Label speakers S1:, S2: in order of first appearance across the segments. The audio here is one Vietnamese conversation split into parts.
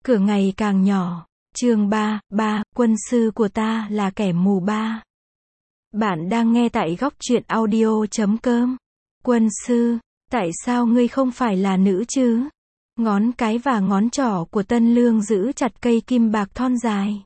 S1: cửa ngày càng nhỏ. Chương 3, quân sư của ta là kẻ mù ba. Bạn đang nghe tại góc truyện audio.com. Quân sư, tại sao ngươi không phải là nữ chứ? Ngón cái và ngón trỏ của Tân Lương giữ chặt cây kim bạc thon dài.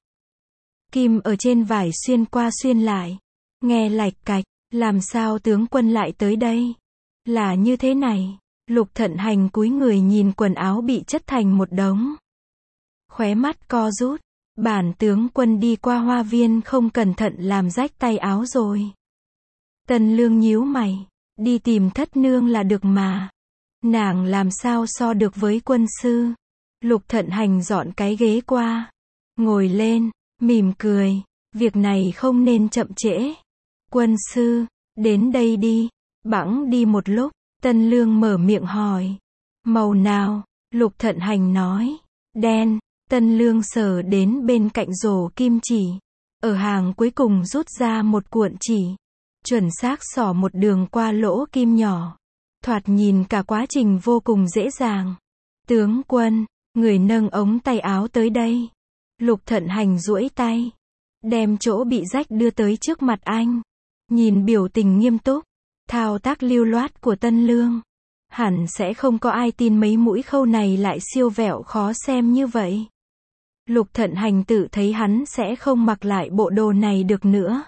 S1: Kim ở trên vải xuyên qua xuyên lại. Nghe lạch cạch, làm sao tướng quân lại tới đây? Là như thế này. Lục Thận Hành cúi người nhìn quần áo bị chất thành một đống. Khóe mắt co rút. Bản tướng quân đi qua hoa viên không cẩn thận làm rách tay áo rồi. Tân Lương nhíu mày. Đi tìm thất nương là được mà. Nàng làm sao so được với quân sư. Lục Thận Hành dọn cái ghế qua. Ngồi lên, mỉm cười. Việc này không nên chậm trễ. Quân sư, đến đây đi. Bẵng đi một lúc, Tân Lương mở miệng hỏi. Màu nào? Lục Thận Hành nói. Đen. Tân Lương sờ đến bên cạnh rổ kim chỉ. Ở hàng cuối cùng rút ra một cuộn chỉ. Chuẩn xác xỏ một đường qua lỗ kim nhỏ. Thoạt nhìn cả quá trình vô cùng dễ dàng. Tướng quân, người nâng ống tay áo tới đây. Lục Thận Hành duỗi tay. Đem chỗ bị rách đưa tới trước mặt anh. Nhìn biểu tình nghiêm túc. Thao tác lưu loát của Tân Lương. Hẳn sẽ không có ai tin mấy mũi khâu này lại siêu vẹo khó xem như vậy. Lục Thận Hành tự thấy hắn sẽ không mặc lại bộ đồ này được nữa.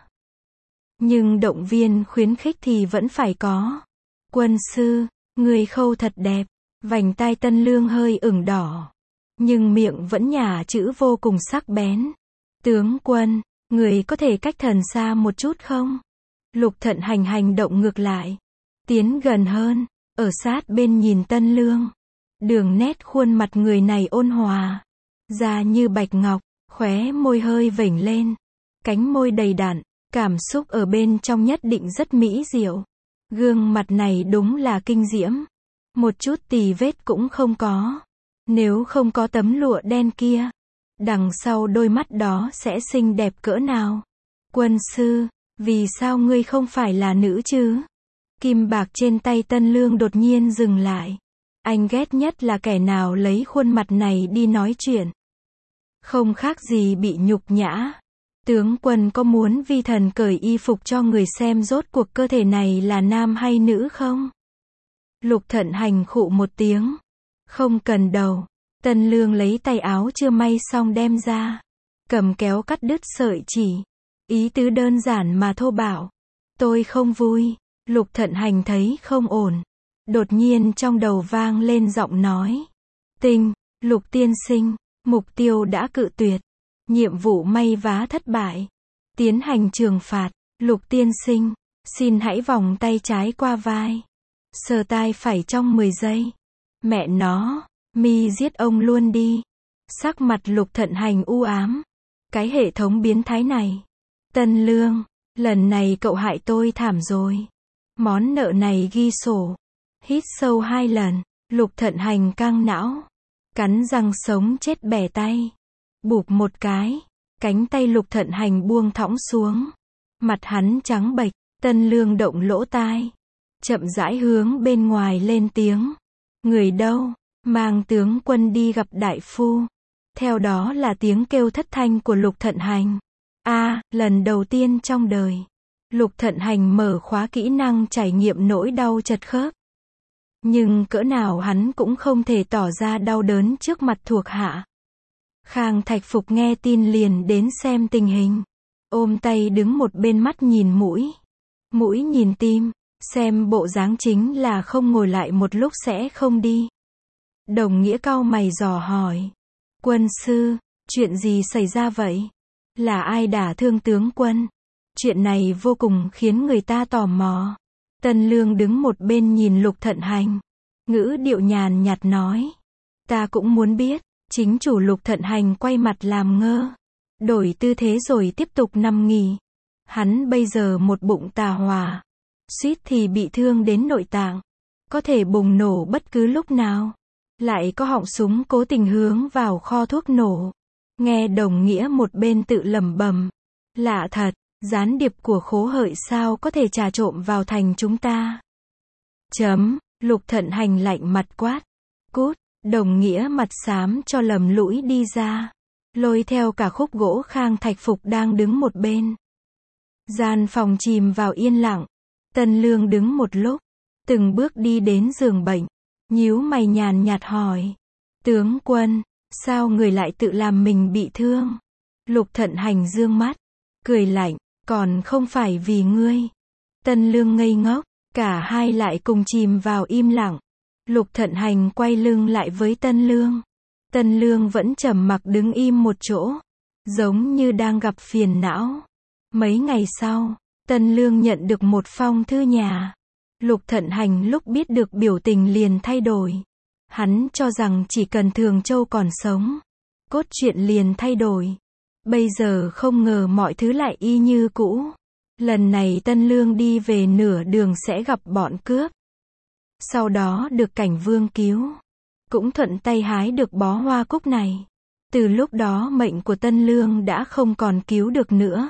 S1: Nhưng động viên khuyến khích thì vẫn phải có. Quân sư, người khâu thật đẹp. Vành tai Tân Lương hơi ửng đỏ. Nhưng miệng vẫn nhả chữ vô cùng sắc bén. Tướng quân, người có thể cách thần xa một chút không? Lục Thận Hành hành động ngược lại. Tiến gần hơn, ở sát bên nhìn Tân Lương. Đường nét khuôn mặt người này ôn hòa. Da như bạch ngọc, khóe môi hơi vểnh lên. Cánh môi đầy đặn, cảm xúc ở bên trong nhất định rất mỹ diệu. Gương mặt này đúng là kinh diễm. Một chút tì vết cũng không có. Nếu không có tấm lụa đen kia, đằng sau đôi mắt đó sẽ xinh đẹp cỡ nào. Quân sư, vì sao ngươi không phải là nữ chứ? Kim bạc trên tay Tân Lương đột nhiên dừng lại. Anh ghét nhất là kẻ nào lấy khuôn mặt này đi nói chuyện. Không khác gì bị nhục nhã. Tướng quân có muốn vi thần cởi y phục cho người xem rốt cuộc cơ thể này là nam hay nữ không? Lục Thận Hành khụ một tiếng. Không cần đâu. Tân Lương lấy tay áo chưa may xong đem ra. Cầm kéo cắt đứt sợi chỉ. Ý tứ đơn giản mà thô bạo. Tôi không vui. Lục Thận Hành thấy không ổn. Đột nhiên trong đầu vang lên giọng nói. Tinh, Lục tiên sinh, mục tiêu đã cự tuyệt. Nhiệm vụ may vá thất bại. Tiến hành trừng phạt. Lục tiên sinh, xin hãy vòng tay trái qua vai. Sờ tai phải trong 10 giây. Mẹ nó, mi giết ông luôn đi. Sắc mặt Lục Thận Hành u ám. Cái hệ thống biến thái này. Tân Lương, lần này cậu hại tôi thảm rồi. Món nợ này ghi sổ. Hít sâu 2 lần, Lục Thận Hành căng não. Cắn răng sống chết bẻ tay. Bụp một cái, cánh tay Lục Thận Hành buông thõng xuống. Mặt hắn trắng bệch, Tân Lương động lỗ tai. Chậm rãi hướng bên ngoài lên tiếng. Người đâu? Mang tướng quân đi gặp đại phu. Theo đó là tiếng kêu thất thanh của Lục Thận Hành. Lần đầu tiên trong đời. Lục Thận Hành mở khóa kỹ năng trải nghiệm nỗi đau chật khớp. Nhưng cỡ nào hắn cũng không thể tỏ ra đau đớn trước mặt thuộc hạ. Khang Thạch Phục nghe tin liền đến xem tình hình. Ôm tay đứng một bên mắt nhìn mũi. Mũi nhìn tim. Xem bộ dáng chính là không ngồi lại một lúc sẽ không đi. Đồng Nghĩa cau mày dò hỏi. Quân sư, chuyện gì xảy ra vậy? Là ai đả thương tướng quân? Chuyện này vô cùng khiến người ta tò mò. Tân Lương đứng một bên nhìn Lục Thận Hành. Ngữ điệu nhàn nhạt nói. Ta cũng muốn biết. Chính chủ Lục Thận Hành quay mặt làm ngơ. Đổi tư thế rồi tiếp tục nằm nghỉ. Hắn bây giờ một bụng tà hỏa. Suýt thì bị thương đến nội tạng. Có thể bùng nổ bất cứ lúc nào. Lại có họng súng cố tình hướng vào kho thuốc nổ. Nghe Đồng Nghĩa một bên tự lẩm bẩm. Lạ thật, gián điệp của Khố Hợi sao có thể trà trộn vào thành chúng ta. Lục Thận Hành lạnh mặt quát. Cút, Đồng nghĩa mặt xám cho lầm lũi đi ra, lôi theo cả khúc gỗ khang thạch phục đang đứng một bên. Gian phòng chìm vào yên lặng. Tân Lương đứng một lúc, từng bước đi đến giường bệnh, nhíu mày nhàn nhạt hỏi. Tướng quân, sao người lại tự làm mình bị thương? Lục Thận Hành dương mắt, cười lạnh, còn không phải vì ngươi. Tân Lương ngây ngốc, cả hai lại cùng chìm vào im lặng. Lục Thận Hành quay lưng lại với Tân Lương. Tân Lương vẫn trầm mặc đứng im một chỗ, giống như đang gặp phiền não. Mấy ngày sau, Tân Lương nhận được một phong thư nhà. Lục Thận Hành lúc biết được biểu tình liền thay đổi. Hắn cho rằng chỉ cần Thường Châu còn sống, cốt truyện liền thay đổi. Bây giờ không ngờ mọi thứ lại y như cũ. Lần này Tân Lương đi về nửa đường sẽ gặp bọn cướp. Sau đó được Cảnh Vương cứu. Cũng thuận tay hái được bó hoa cúc này. Từ lúc đó mệnh của Tân Lương đã không còn cứu được nữa.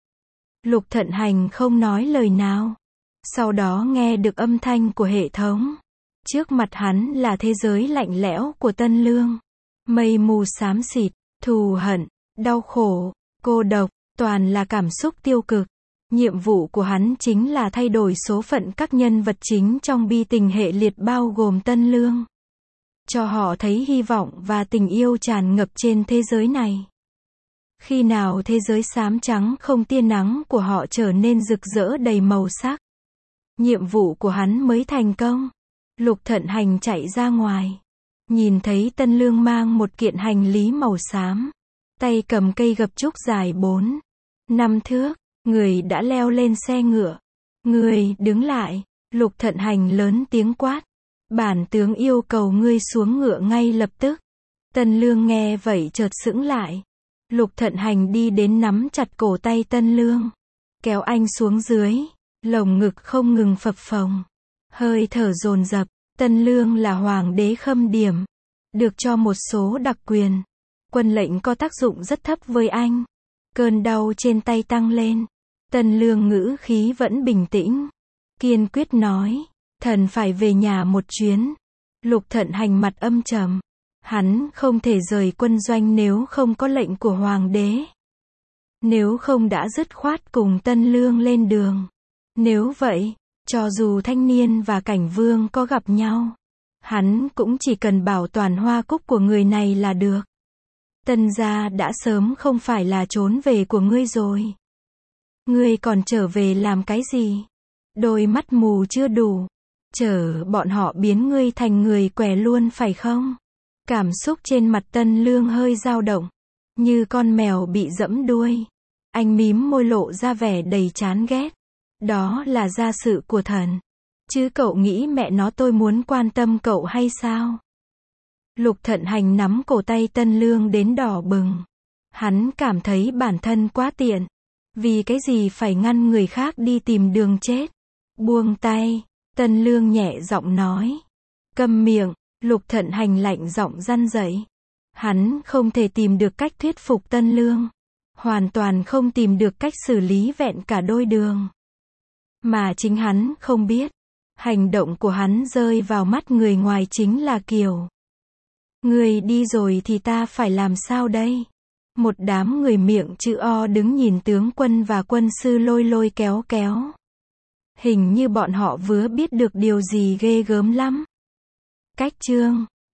S1: Lục Thận Hành không nói lời nào. Sau đó nghe được âm thanh của hệ thống. Trước mặt hắn là thế giới lạnh lẽo của Tân Lương. Mây mù xám xịt, thù hận, đau khổ, cô độc, toàn là cảm xúc tiêu cực. Nhiệm vụ của hắn chính là thay đổi số phận các nhân vật chính trong bi tình hệ liệt bao gồm Tân Lương. Cho họ thấy hy vọng và tình yêu tràn ngập trên thế giới này. Khi nào thế giới xám trắng không tia nắng của họ trở nên rực rỡ đầy màu sắc, nhiệm vụ của hắn mới thành công. Lục Thận Hành chạy ra ngoài, nhìn thấy Tân Lương mang một kiện hành lý màu xám, tay cầm cây gập trúc dài 4-5 thước, người đã leo lên xe ngựa. Người đứng lại, Lục Thận Hành lớn tiếng quát. Bản tướng yêu cầu ngươi xuống ngựa ngay lập tức. Tân Lương nghe vậy chợt sững lại. Lục Thận Hành đi đến nắm chặt cổ tay Tân Lương, kéo anh xuống dưới, lồng ngực không ngừng phập phồng, hơi thở dồn dập. Tân Lương là hoàng đế Khâm Điểm, được cho một số đặc quyền. Quân lệnh có tác dụng rất thấp với anh. Cơn đau trên tay tăng lên. Tân Lương ngữ khí vẫn bình tĩnh, kiên quyết nói, thần phải về nhà một chuyến. Lục Thận Hành mặt âm trầm. Hắn không thể rời quân doanh nếu không có lệnh của hoàng đế. Nếu không đã dứt khoát cùng Tân Lương lên đường. Nếu vậy, cho dù Thanh Niên và Cảnh Vương có gặp nhau, hắn cũng chỉ cần bảo toàn hoa cúc của người này là được. Tân gia đã sớm không phải là trốn về của ngươi rồi. Ngươi còn trở về làm cái gì? Đôi mắt mù chưa đủ. Chở bọn họ biến ngươi thành người què luôn phải không? Cảm xúc trên mặt Tân Lương hơi dao động, như con mèo bị giẫm đuôi. Anh mím môi lộ ra vẻ đầy chán ghét. Đó là gia sự của thần. Chứ cậu nghĩ mẹ nó tôi muốn quan tâm cậu hay sao? Lục Thận Hành nắm cổ tay Tân Lương đến đỏ bừng. Hắn cảm thấy bản thân quá tiện. Vì cái gì phải ngăn người khác đi tìm đường chết? Buông tay, Tân Lương nhẹ giọng nói. Câm miệng. Lục Thận Hành lạnh giọng răn dậy. Hắn không thể tìm được cách thuyết phục Tân Lương. Hoàn toàn không tìm được cách xử lý vẹn cả đôi đường. Mà chính hắn không biết. Hành động của hắn rơi vào mắt người ngoài chính là kiểu. Người đi rồi thì ta phải làm sao đây? Một đám người miệng chữ O đứng nhìn tướng quân và quân sư lôi lôi kéo kéo. Hình như bọn họ vừa biết được điều gì ghê gớm lắm. Cách chương